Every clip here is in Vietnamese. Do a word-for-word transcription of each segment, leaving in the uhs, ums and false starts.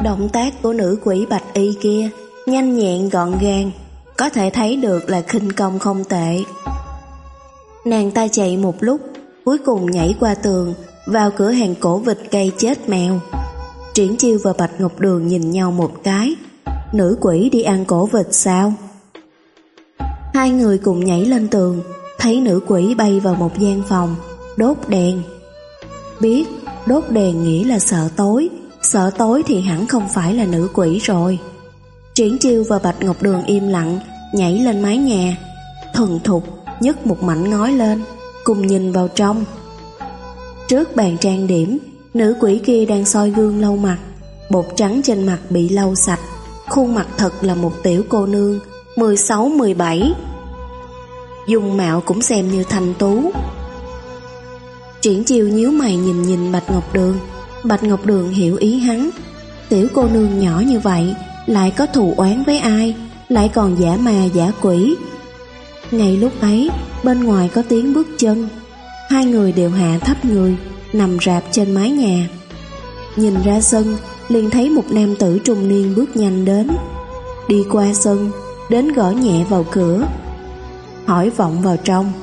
Động tác của nữ quỷ bạch y kia nhanh nhẹn gọn gàng, có thể thấy được là khinh công không tệ. Nàng ta chạy một lúc, cuối cùng nhảy qua tường, vào cửa hàng cổ vịt cây chết mèo. Triển Chiêu và Bạch Ngọc Đường nhìn nhau một cái. Nữ quỷ đi ăn cổ vịt sao? Hai người cùng nhảy lên tường, thấy nữ quỷ bay vào một gian phòng, đốt đèn. Biết đốt đèn nghĩa là sợ tối, sợ tối thì hẳn không phải là nữ quỷ rồi. Triển Chiêu và Bạch Ngọc Đường im lặng, nhảy lên mái nhà, thuần thục nhấc một mảnh ngói lên, cùng nhìn vào trong. Trước bàn trang điểm, nữ quỷ kia đang soi gương lau mặt, bột trắng trên mặt bị lau sạch, khuôn mặt thật là một tiểu cô nương mười sáu mười bảy, dung mạo cũng xem như thanh tú. Triển Chiêu nhíu mày nhìn nhìn Bạch Ngọc Đường. Bạch Ngọc Đường hiểu ý hắn. Tiểu cô nương nhỏ như vậy lại có thù oán với ai, lại còn giả ma giả quỷ. Ngay lúc ấy, bên ngoài có tiếng bước chân. Hai người đều hạ thấp người, nằm rạp trên mái nhà. Nhìn ra sân, liền thấy một nam tử trung niên bước nhanh đến. Đi qua sân, đến gõ nhẹ vào cửa, hỏi vọng vào trong: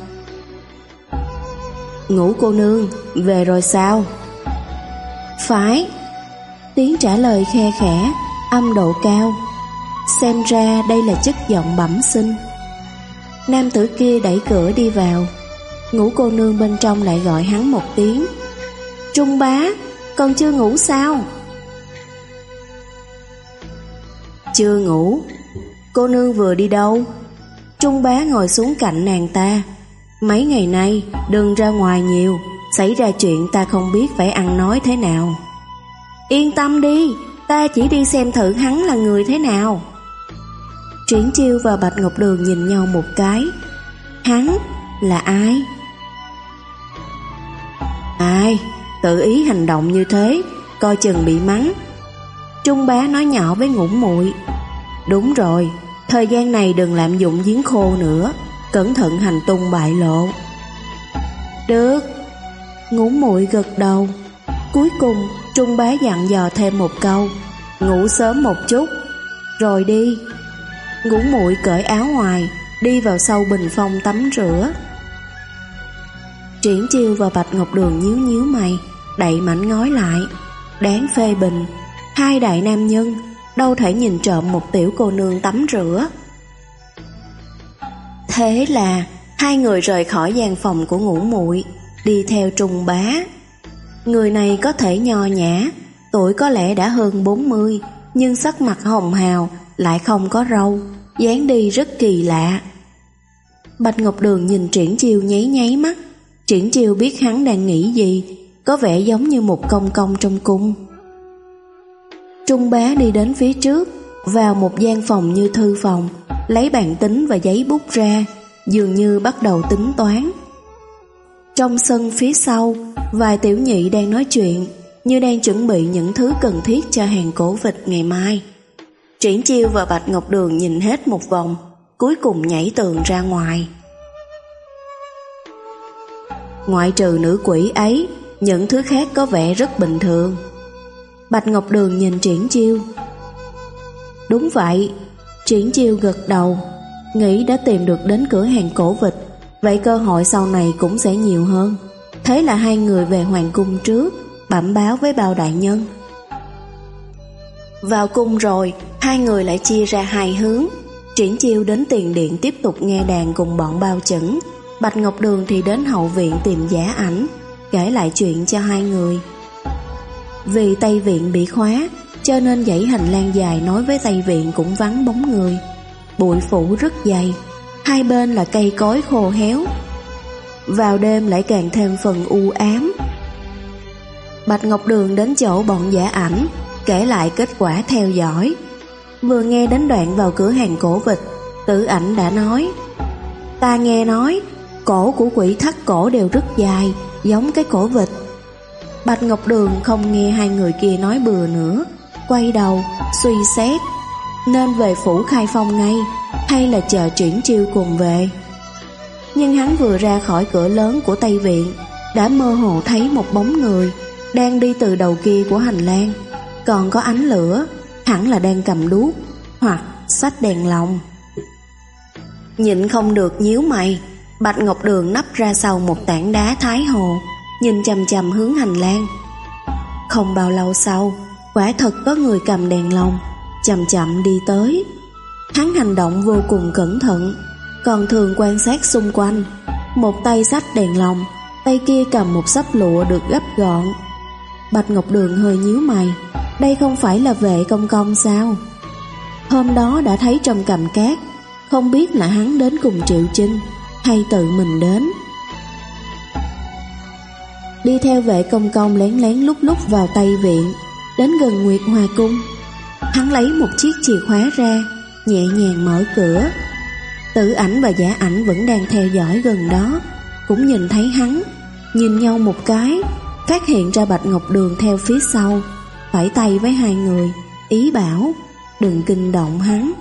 Ngũ cô nương, về rồi sao? Phải. Tiếng trả lời khe khẽ, âm độ cao. Xem ra đây là chất giọng bẩm sinh. Nam tử kia đẩy cửa đi vào. Ngũ cô nương bên trong lại gọi hắn một tiếng: Trung bá, còn chưa ngủ sao? Chưa ngủ. Cô nương vừa đi đâu? Trung bá ngồi xuống cạnh nàng ta. Mấy ngày nay đừng ra ngoài nhiều, xảy ra chuyện ta không biết phải ăn nói thế nào. Yên tâm đi, ta chỉ đi xem thử hắn là người thế nào. Triển Chiêu và Bạch Ngọc Đường nhìn nhau một cái. Hắn là ai? Ai? Tự ý hành động như thế, coi chừng bị mắng. Trung bá nói nhỏ với Ngũ muội. Đúng rồi, thời gian này đừng lạm dụng giếng khô nữa, cẩn thận hành tung bại lộ. Được. Ngũ muội gật đầu. Cuối cùng Trung bá dặn dò thêm một câu: ngủ sớm một chút rồi đi. Ngũ muội cởi áo ngoài, đi vào sau bình phong tắm rửa. Triển Chiêu và Bạch Ngọc Đường nhíu nhíu mày, đậy mảnh ngói lại. Đáng phê bình, hai đại nam nhân đâu thể nhìn trộm một tiểu cô nương tắm rửa. Thế là hai người rời khỏi gian phòng của Ngũ muội, đi theo Trung bá. Người này có thể nho nhã, tuổi có lẽ đã hơn bốn mươi, nhưng sắc mặt hồng hào, lại không có râu, dáng đi rất kỳ lạ. Bạch Ngọc Đường nhìn Triển Chiêu nháy nháy mắt. Triển Chiêu biết hắn đang nghĩ gì, có vẻ giống như một công công trong cung. Trung bá đi đến phía trước, vào một gian phòng như thư phòng, lấy bàn tính và giấy bút ra, dường như bắt đầu tính toán. Trong sân phía sau, vài tiểu nhị đang nói chuyện, như đang chuẩn bị những thứ cần thiết cho hàng cổ vịt ngày mai. Triển Chiêu và Bạch Ngọc Đường nhìn hết một vòng, cuối cùng nhảy tường ra ngoài. Ngoại trừ nữ quỷ ấy, những thứ khác có vẻ rất bình thường. Bạch Ngọc Đường nhìn Triển Chiêu. Đúng vậy. Triển Chiêu gật đầu, nghĩ đã tìm được đến cửa hàng cổ vịt, vậy cơ hội sau này cũng sẽ nhiều hơn. Thế là hai người về hoàng cung trước, bẩm báo với bao đại nhân. Vào cung rồi, hai người lại chia ra hai hướng. Triển Chiêu đến tiền điện tiếp tục nghe đàn cùng bọn bao chẩn. Bạch Ngọc Đường thì đến hậu viện tìm Giả Ảnh, kể lại chuyện cho hai người. Vì Tây Viện bị khóa, cho nên dãy hành lang dài nối với Tây Viện cũng vắng bóng người. Bụi phủ rất dày, hai bên là cây cối khô héo. Vào đêm lại càng thêm phần u ám. Bạch Ngọc Đường đến chỗ bọn Giả Ảnh, kể lại kết quả theo dõi. Vừa nghe đến đoạn vào cửa hàng cổ vịt, Tử Ảnh đã nói: Ta nghe nói cổ của quỷ thắt cổ đều rất dài, giống cái cổ vịt. Bạch Ngọc Đường không nghe hai người kia nói bừa nữa, quay đầu suy xét, nên về phủ Khai Phong ngay, hay là chờ Triển Chiêu cùng về. Nhưng hắn vừa ra khỏi cửa lớn của Tây Viện, đã mơ hồ thấy một bóng người đang đi từ đầu kia của hành lang, Còn có ánh lửa, hẳn là đang cầm đuốc hoặc xách đèn lồng. Nhịn không được nhíu mày, Bạch Ngọc Đường nấp ra sau một tảng đá thái hồ, nhìn chằm chằm hướng hành lang. Không bao lâu sau, quả thật có người cầm đèn lồng chậm chậm đi tới. Hắn hành động vô cùng cẩn thận, còn thường quan sát xung quanh. Một tay xách đèn lồng, tay kia cầm một xấp lụa được gấp gọn. Bạch Ngọc Đường hơi nhíu mày, đây không phải là Vệ Công Công sao? Hôm đó đã thấy trong Cầm Cát, không biết là hắn đến cùng Triệu Chinh hay tự mình đến. Đi theo Vệ Công Công lén lén lúc lúc vào Tây Viện, đến gần Nguyệt Hòa Cung. Hắn lấy một chiếc chìa khóa ra, nhẹ nhàng mở cửa. Tử Ảnh và Giả Ảnh vẫn đang theo dõi gần đó, cũng nhìn thấy hắn, nhìn nhau một cái, phát hiện ra Bạch Ngọc Đường theo phía sau, phẩy tay với hai người, ý bảo đừng kinh động hắn.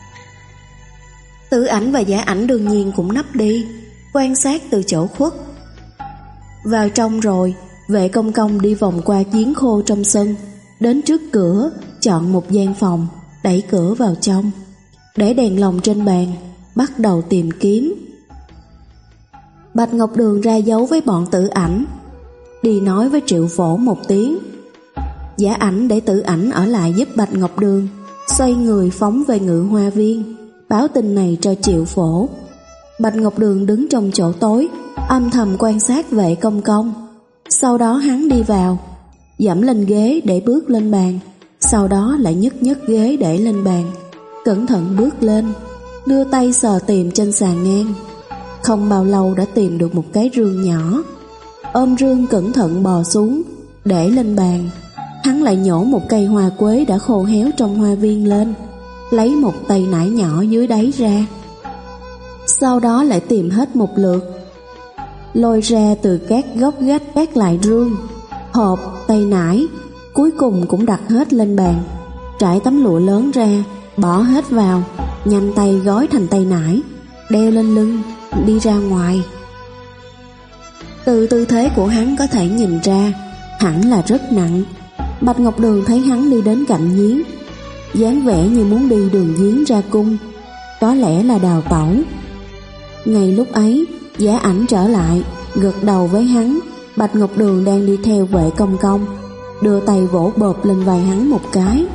Tử Ảnh và Giả Ảnh đương nhiên cũng nấp đi, quan sát từ chỗ khuất. Vào trong rồi, Vệ Công Công đi vòng qua giếng khô trong sân, đến trước cửa, chọn một gian phòng, đẩy cửa vào trong, để đèn lồng trên bàn, bắt đầu tìm kiếm. Bạch Ngọc Đường ra dấu với bọn Tử Ảnh, đi nói với Triệu Phổ một tiếng. Giả Ảnh để Tử Ảnh ở lại giúp Bạch Ngọc Đường, xoay người phóng về Ngự Hoa Viên, báo tin này cho Triệu Phổ. Bạch Ngọc Đường đứng trong chỗ tối, âm thầm quan sát Vệ Công Công. Sau đó hắn đi vào, dẫm lên ghế để bước lên bàn, sau đó lại nhấc nhấc ghế để lên bàn, cẩn thận bước lên, đưa tay sờ tìm trên sàn ngang. Không bao lâu đã tìm được một cái rương nhỏ, ôm rương cẩn thận bò xuống, để lên bàn. Hắn lại nhổ một cây hoa quế đã khô héo trong hoa viên lên, lấy một tay nải nhỏ dưới đáy ra. Sau đó lại tìm hết một lượt, lôi ra từ các góc gách các lại rương, hộp, tay nải, cuối cùng cũng đặt hết lên bàn, trải tấm lụa lớn ra, bỏ hết vào, nhanh tay gói thành tay nải, đeo lên lưng, đi ra ngoài. Từ tư thế của hắn có thể nhìn ra, hẳn là rất nặng. Bạch Ngọc Đường thấy hắn đi đến cạnh giếng, dáng vẻ như muốn đi đường giếng ra cung, có lẽ là đào tẩu. Ngay lúc ấy, Giả Ảnh trở lại, gật đầu với hắn. Bạch Ngọc Đường đang đi theo Vệ Công Công, đưa tay vỗ bộp lên vai hắn một cái.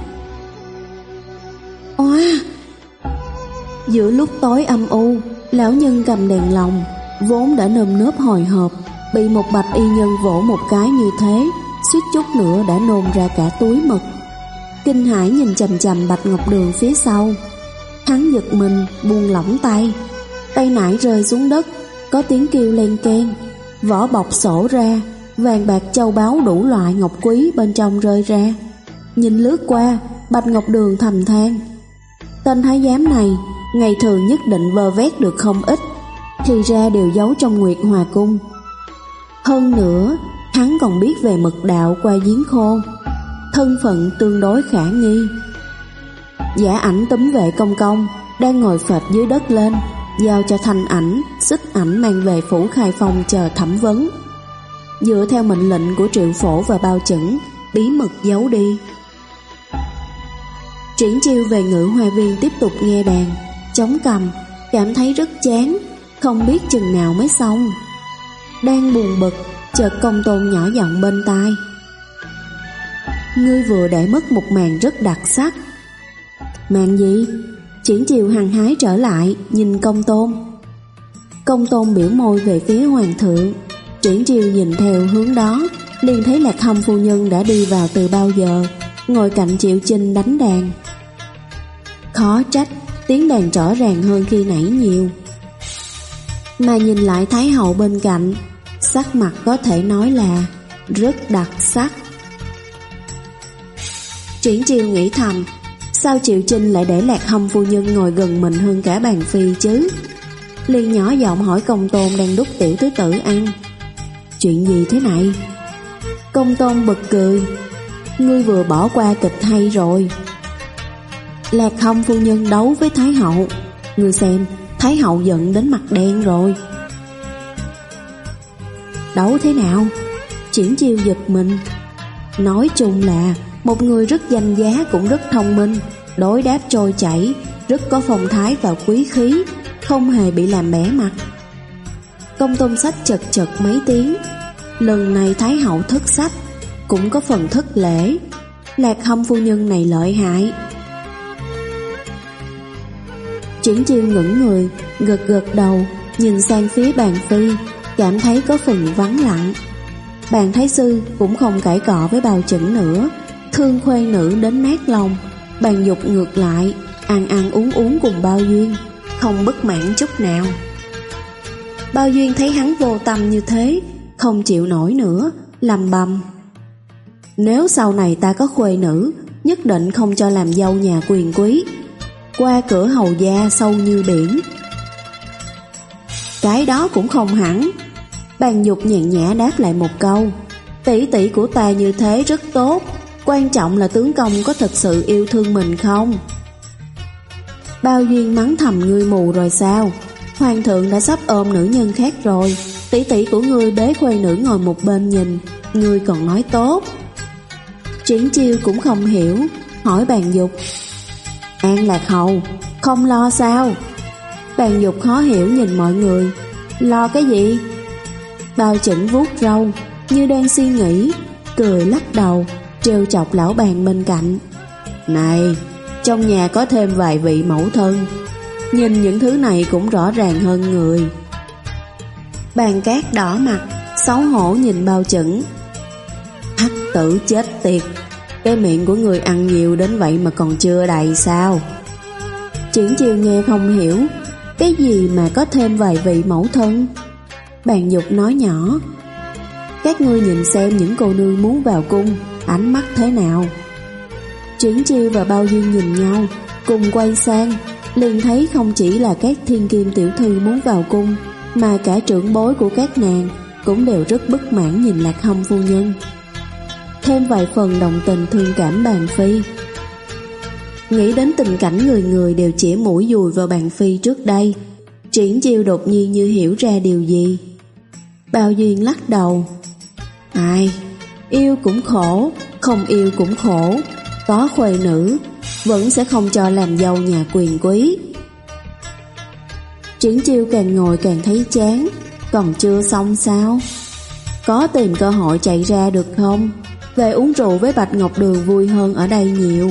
Oa! Giữa lúc tối âm u, lão nhân cầm đèn lồng, vốn đã nơm nớp hồi hộp, bị một bạch y nhân vỗ một cái như thế, suýt chút nữa đã nôn ra cả túi mật. Kinh hãi nhìn chằm chằm Bạch Ngọc Đường phía sau. Hắn giật mình, buông lỏng tay, tay nải rơi xuống đất, có tiếng kêu len keng, vỏ bọc sổ ra, vàng bạc châu báu đủ loại ngọc quý bên trong rơi ra. Nhìn lướt qua, Bạch Ngọc Đường thầm than, tên thái giám này ngày thường nhất định vơ vét được không ít, thì ra đều giấu trong Nguyệt Hòa Cung. Hơn nữa, hắn còn biết về mật đạo qua giếng khô, thân phận tương đối khả nghi. Giả Ảnh túm Vệ Công Công đang ngồi phệt dưới đất lên, giao cho Thanh Ảnh, Xích Ảnh mang về phủ Khai Phong chờ thẩm vấn. Dựa theo mệnh lệnh của Triệu Phổ và Bao Chẩn, bí mật giấu đi. Triển Chiêu về Ngự Hoa Viên tiếp tục nghe đàn, chống cằm, cảm thấy rất chán, không biết chừng nào mới xong. Đang buồn bực, chợt Công Tôn nhỏ giọng bên tai, ngươi vừa để mất một màn rất đặc sắc. Màn gì? Triển Chiêu hăng hái trở lại, nhìn Công Tôn. Công Tôn biểu môi về phía hoàng thượng. Triển Chiêu nhìn theo hướng đó, liền thấy Lạc Hâm phu nhân đã đi vào từ bao giờ, ngồi cạnh Triệu Chinh đánh đàn. Khó trách, tiếng đàn rõ ràng hơn khi nãy nhiều. Mà nhìn lại Thái hậu bên cạnh, sắc mặt có thể nói là rất đặc sắc. Triển Chiêu nghĩ thầm, sao Triệu Chinh lại để Lạc Hâm phu nhân ngồi gần mình hơn cả bàn phi chứ? Liền nhỏ giọng hỏi Công Tôn đang đút tiểu tứ tử ăn, chuyện gì thế này? Công Tôn bật cười, ngươi vừa bỏ qua kịch hay rồi. Lạc Hâm phu nhân đấu với Thái hậu, ngươi xem, Thái hậu giận đến mặt đen rồi. Đấu thế nào? Triển Chiêu giật mình. Nói chung là một người rất danh giá cũng rất thông minh, đối đáp trôi chảy, rất có phong thái và quý khí, không hề bị làm bẽ mặt. Công tôn sách chật chật mấy tiếng. Lần này Thái hậu thất sách, cũng có phần thất lễ. Lạc Hâm phu nhân này lợi hại. Triển Chiêu ngẩng người, gật gật đầu, nhìn sang phía bàn phi, cảm thấy có phần vắng lặng. Bàn thái sư cũng không cãi cọ với Bao Chẩn nữa, thương khuê nữ đến nát lòng. Bàn Dục ngược lại, ăn ăn uống uống cùng Bao Duyên, không bất mãn chút nào. Bao Duyên thấy hắn vô tâm như thế, không chịu nổi nữa, lầm bầm: nếu sau này ta có khuê nữ, nhất định không cho làm dâu nhà quyền quý. Qua cửa hầu gia sâu như biển. Cái đó cũng không hẳn. Bàn Dục nhàn nhã đáp lại một câu: tỷ tỷ của ta như thế rất tốt, quan trọng là tướng công có thật sự yêu thương mình không? Bao Duyên mắng thầm: ngươi mù rồi sao? Hoàng thượng đã sắp ôm nữ nhân khác rồi, tỷ tỷ của ngươi bế khuê nữ ngồi một bên nhìn, ngươi còn nói tốt. Triển Chiêu cũng không hiểu, hỏi Bàn Dục: An Lạc hầu, không lo sao? Bàn Dục khó hiểu nhìn mọi người: lo cái gì? Bao Chẩn vuốt râu, như đang suy nghĩ, cười lắc đầu, trêu chọc lão bàn bên cạnh: này, trong nhà có thêm vài vị mẫu thân, nhìn những thứ này cũng rõ ràng hơn người. Bàn Cát đỏ mặt, xấu hổ nhìn Bao Chẩn: hắc tử chết tiệt, cái miệng của người ăn nhiều đến vậy mà còn chưa đầy sao? Triển Chiêu nghe không hiểu, cái gì mà có thêm vài vị mẫu thân? Bàn Dục nói nhỏ: các ngươi nhìn xem những cô nương muốn vào cung, ánh mắt thế nào? Triển Chiêu và Bao Duyên nhìn nhau, cùng quay sang, liền thấy không chỉ là các thiên kim tiểu thư muốn vào cung, mà cả trưởng bối của các nàng cũng đều rất bất mãn nhìn Lạc Hâm phu nhân. Thêm vài phần đồng tình thương cảm Bàn Phi. Nghĩ đến tình cảnh người người đều chĩa mũi dùi vào Bàn Phi trước đây, Triển Chiêu đột nhiên như hiểu ra điều gì. Bao Duyên lắc đầu: ai, yêu cũng khổ, không yêu cũng khổ, có khuê nữ vẫn sẽ không cho làm dâu nhà quyền quý. Triển Chiêu càng ngồi càng thấy chán. Còn chưa xong sao? Có tìm cơ hội chạy ra được không? Về uống rượu với Bạch Ngọc Đường vui hơn ở đây nhiều.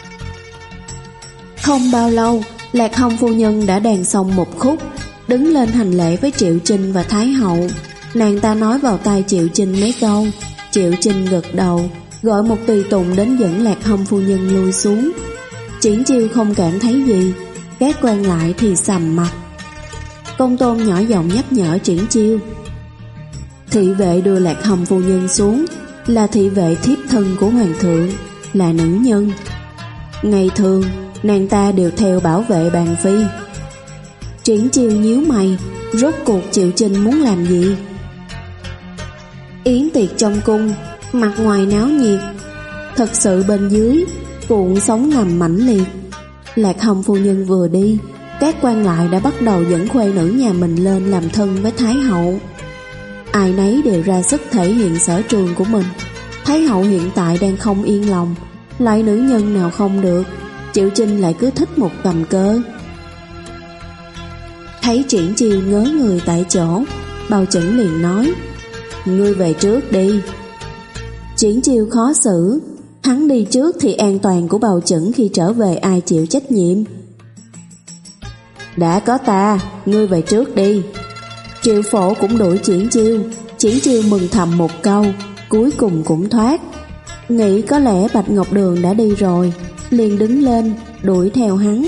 Không bao lâu, Lạc Hâm phu nhân đã đàn xong một khúc, đứng lên hành lễ với Triệu Trinh và Thái hậu. Nàng ta nói vào tai Triệu Trinh mấy câu. Triệu Trinh gật đầu, gọi một tùy tùng đến dẫn Lạc Hâm phu nhân lui xuống. Triển Chiêu không cảm thấy gì, các quan lại thì sầm mặt. Công tôn nhỏ giọng nhắc nhở Triển Chiêu: thị vệ đưa Lạc Hâm phu nhân xuống là thị vệ thiếp thân của hoàng thượng, là nữ nhân. Ngày thường nàng ta đều theo bảo vệ Bàn Phi. Triển Chiêu nhíu mày, rốt cuộc Triệu Trinh muốn làm gì? Yến tiệc trong cung, mặt ngoài náo nhiệt, thật sự bên dưới cuộn sóng ngầm mãnh liệt. Lạc Hâm phu nhân vừa đi, các quan lại đã bắt đầu dẫn khuê nữ nhà mình lên làm thân với Thái hậu. Ai nấy đều ra sức thể hiện sở trường của mình. Thái hậu hiện tại đang không yên lòng, loại nữ nhân nào không được, Triệu Trinh lại cứ thích một cầm cơ. Thấy Triển Chiêu ngớ người tại chỗ, Bao Chẩn liền nói: ngươi về trước đi. Triển Chiêu khó xử, hắn đi trước thì an toàn của Bao Chẩn khi trở về ai chịu trách nhiệm? Đã có ta, ngươi về trước đi. Triệu Phổ cũng đuổi Triển Chiêu. Triển Chiêu mừng thầm một câu, cuối cùng cũng thoát. Nghĩ có lẽ Bạch Ngọc Đường đã đi rồi, liền đứng lên đuổi theo hắn.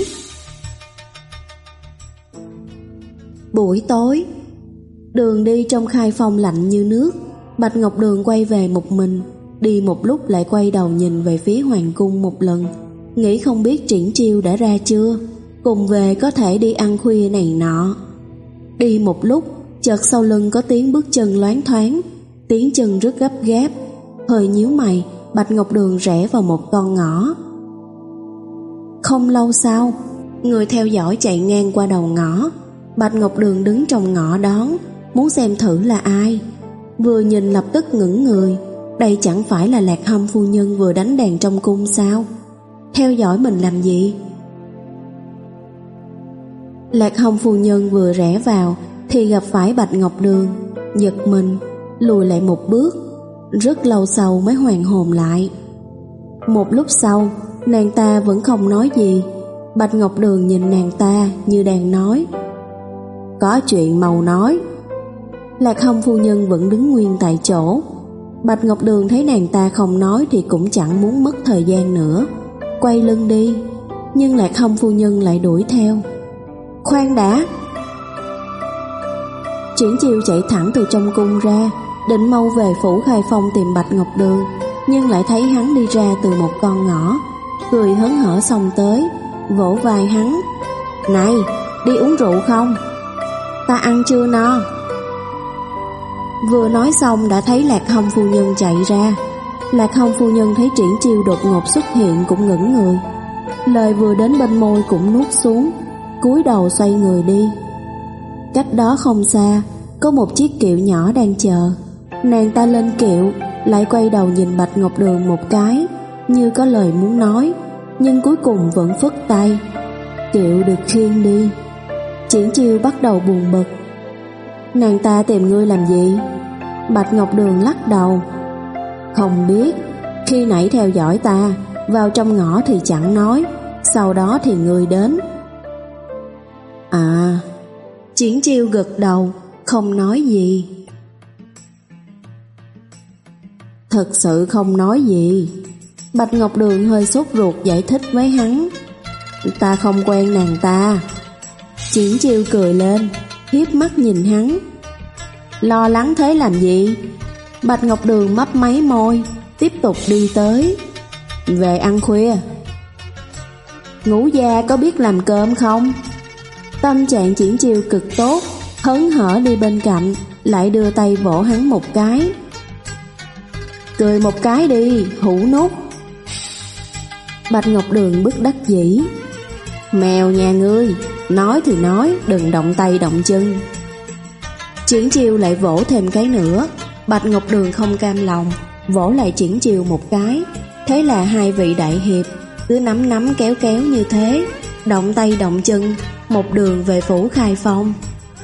Buổi tối, đường đi trong khai phong lạnh như nước. Bạch Ngọc Đường quay về một mình, đi một lúc lại quay đầu nhìn về phía hoàng cung một lần, nghĩ không biết Triển Chiêu đã ra chưa, cùng về có thể đi ăn khuya này nọ. Đi một lúc, chợt sau lưng có tiếng bước chân loáng thoáng, tiếng chân rất gấp gáp. Hơi nhíu mày, Bạch Ngọc Đường rẽ vào một con ngõ. Không lâu sau, người theo dõi chạy ngang qua đầu ngõ. Bạch Ngọc Đường đứng trong ngõ đón, muốn xem thử là ai. Vừa nhìn lập tức ngẩng người, Đây chẳng phải là Lạc Hâm phu nhân vừa đánh đàn trong cung sao? Theo dõi mình làm gì? Lạc Hâm phu nhân vừa rẽ vào thì gặp phải Bạch Ngọc Đường, giật mình, lùi lại một bước, rất lâu sau mới hoàn hồn lại. Một lúc sau, nàng ta vẫn không nói gì. Bạch Ngọc Đường nhìn nàng ta như đang nói: có chuyện mau nói. Lạc Hâm phu nhân vẫn đứng nguyên tại chỗ. Bạch Ngọc Đường thấy nàng ta không nói thì cũng chẳng muốn mất thời gian nữa, quay lưng đi. Nhưng Lạc Hâm phu nhân lại đuổi theo. Khoan đã! Triển Chiêu chạy thẳng từ trong cung ra, định mau về phủ Khai Phong tìm Bạch Ngọc Đường, nhưng lại thấy hắn đi ra từ một con ngõ, cười hớn hở xông tới, vỗ vai hắn: này, đi uống rượu không? Ta ăn chưa no. Vừa nói xong đã thấy Lạc Hâm phu nhân chạy ra. Lạc Hâm phu nhân thấy Triển Chiêu đột ngột xuất hiện cũng ngẩn người, lời vừa đến bên môi cũng nuốt xuống, cúi đầu xoay người đi. Cách đó không xa có một chiếc kiệu nhỏ đang chờ. Nàng ta lên kiệu, lại quay đầu nhìn Bạch Ngọc Đường một cái, như có lời muốn nói, nhưng cuối cùng vẫn phất tay. Kiệu được khiêng đi. Triển Chiêu bắt đầu buồn bực. Nàng ta tìm ngươi làm gì? Bạch Ngọc Đường lắc đầu. Không biết, khi nãy theo dõi ta, vào trong ngõ thì chẳng nói, sau đó thì ngươi đến. À. Triển Chiêu gật đầu, không nói gì. Thật sự không nói gì. Bạch Ngọc Đường hơi sốt ruột giải thích với hắn. Ta không quen nàng ta. Triển Chiêu cười lên, hiếp mắt nhìn hắn. Lo lắng thế làm gì? Bạch Ngọc Đường mấp máy môi, tiếp tục đi tới. Về ăn khuya. Ngũ gia có biết làm cơm không? Tâm trạng Triển Chiêu cực tốt, hớn hở đi bên cạnh, lại đưa tay vỗ hắn một cái. Cười một cái đi, hũ nút. Bạch Ngọc Đường bất đắc dĩ. Mèo nhà ngươi, nói thì nói, đừng động tay động chân. Triển Chiêu lại vỗ thêm cái nữa. Bạch Ngọc Đường không cam lòng, vỗ lại Triển Chiêu một cái. Thế là hai vị đại hiệp cứ nắm nắm kéo kéo như thế, động tay động chân, một đường về phủ Khai Phong.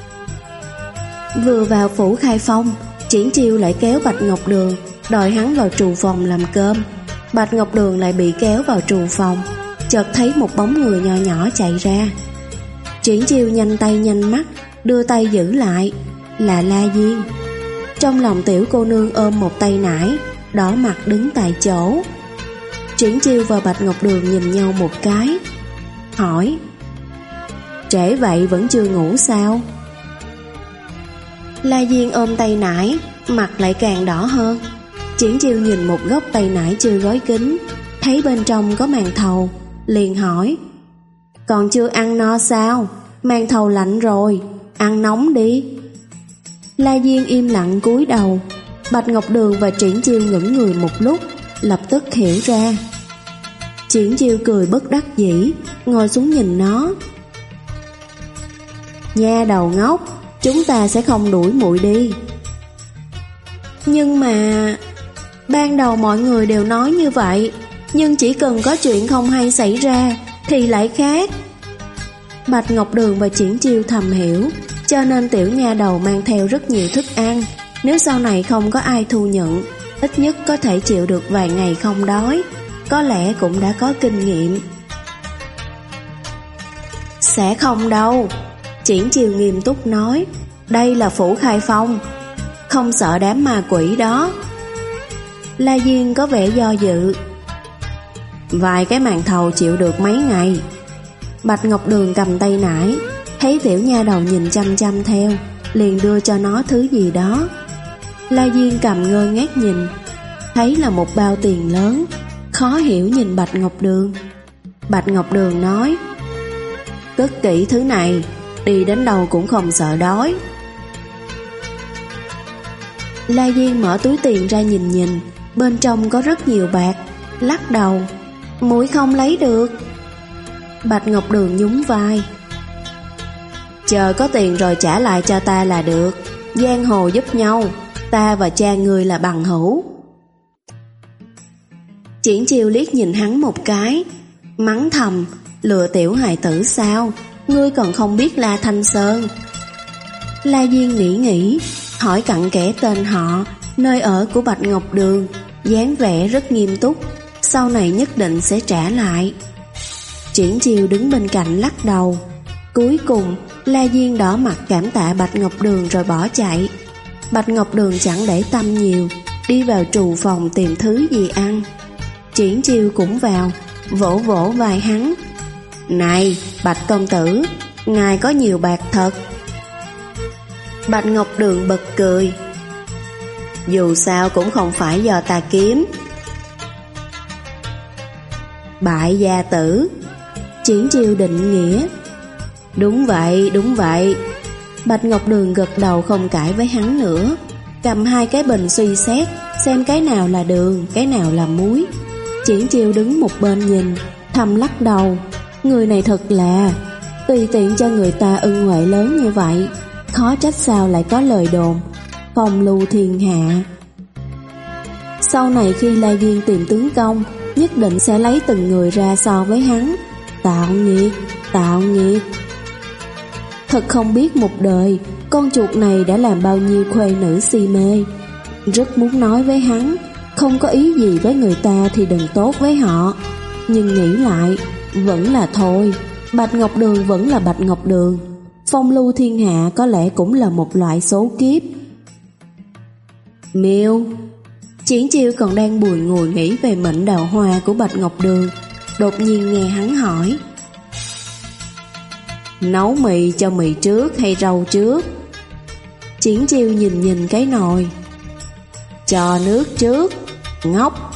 Vừa vào phủ Khai Phong, Triển Chiêu lại kéo Bạch Ngọc Đường, đòi hắn vào trù phòng làm cơm. Bạch Ngọc Đường lại bị kéo vào trù phòng. Chợt thấy một bóng người nho nhỏ chạy ra. Triển Chiêu nhanh tay nhanh mắt, đưa tay giữ lại, là La Diên. Trong lòng tiểu cô nương ôm một tay nải, đỏ mặt đứng tại chỗ. Triển Chiêu và Bạch Ngọc Đường nhìn nhau một cái, hỏi: trễ vậy vẫn chưa ngủ sao? La Diên ôm tay nải, mặt lại càng đỏ hơn. Triển Chiêu nhìn một góc tay nải chưa gói kín, thấy bên trong có màn thầu, liền hỏi: còn chưa ăn no sao? Màn thầu lạnh rồi, ăn nóng đi. La Diên im lặng cúi đầu. Bạch Ngọc Đường và Triển Chiêu ngẩn người một lúc, lập tức hiểu ra. Triển Chiêu cười bất đắc dĩ, ngồi xuống nhìn nó. Nha đầu ngốc, chúng ta sẽ không đuổi muội đi. Nhưng mà ban đầu mọi người đều nói như vậy, nhưng chỉ cần có chuyện không hay xảy ra thì lại khác. Bạch Ngọc Đường và Triển Chiêu thầm hiểu, cho nên tiểu nha đầu mang theo rất nhiều thức ăn. Nếu sau này không có ai thu nhận, ít nhất có thể chịu được vài ngày không đói, có lẽ cũng đã có kinh nghiệm. Sẽ không đâu. Triển Chiêu nghiêm túc nói, đây là phủ Khai Phong, không sợ đám ma quỷ đó. La Diên có vẻ do dự. Vài cái màn thầu chịu được mấy ngày. Bạch Ngọc Đường cầm tay nải, thấy tiểu nha đầu nhìn chăm chăm theo, liền đưa cho nó thứ gì đó. La Diên cầm ngơ ngác nhìn, thấy là một bao tiền lớn, khó hiểu nhìn Bạch Ngọc Đường. Bạch Ngọc Đường nói, cất kỹ thứ này, đi đến đâu cũng không sợ đói. La Diên mở túi tiền ra nhìn nhìn, bên trong có rất nhiều bạc, lắc đầu, muội không lấy được. Bạch Ngọc Đường nhún vai, chờ có tiền rồi trả lại cho ta là được. Giang hồ giúp nhau, ta và cha ngươi là bằng hữu. Triển Chiêu liếc nhìn hắn một cái, mắng thầm, lừa tiểu hài tử sao, ngươi còn không biết La Thanh Sơn. La Diên nghĩ nghĩ, hỏi cặn kẽ tên họ, nơi ở của Bạch Ngọc Đường, dáng vẻ rất nghiêm túc, sau này nhất định sẽ trả lại. Triển Chiêu đứng bên cạnh lắc đầu. Cuối cùng La Diên đỏ mặt cảm tạ Bạch Ngọc Đường rồi bỏ chạy. Bạch Ngọc Đường chẳng để tâm nhiều, đi vào trù phòng tìm thứ gì ăn. Triển Chiêu cũng vào, vỗ vỗ vai hắn. Này Bạch công tử, ngài có nhiều bạc thật. Bạch Ngọc Đường bật cười. Dù sao cũng không phải do ta kiếm. Bại gia tử. Triển Chiêu định nghĩa. Đúng vậy, đúng vậy. Bạch Ngọc Đường gật đầu không cãi với hắn nữa, cầm hai cái bình suy xét, xem cái nào là đường, cái nào là muối. Triển Chiêu đứng một bên nhìn, thầm lắc đầu. Người này thật là, tùy tiện cho người ta ân huệ lớn như vậy, khó trách sao lại có lời đồn phong lưu thiên hạ. Sau này khi La Diên tìm tướng công, nhất định sẽ lấy từng người ra so với hắn. Tạo nghiệt, tạo nghiệt. Thật không biết một đời con chuột này đã làm bao nhiêu khuê nữ si mê. Rất muốn nói với hắn, không có ý gì với người ta thì đừng tốt với họ, nhưng nghĩ lại vẫn là thôi. Bạch Ngọc Đường vẫn là Bạch Ngọc Đường, phong lưu thiên hạ có lẽ cũng là một loại số kiếp. Miêu. Triển Chiêu còn đang bùi ngùi nghĩ về mệnh đào hoa của Bạch Ngọc Đường, đột nhiên nghe hắn hỏi. Nấu mì cho mì trước hay rau trước? Triển Chiêu nhìn nhìn cái nồi. Cho nước trước. Ngốc.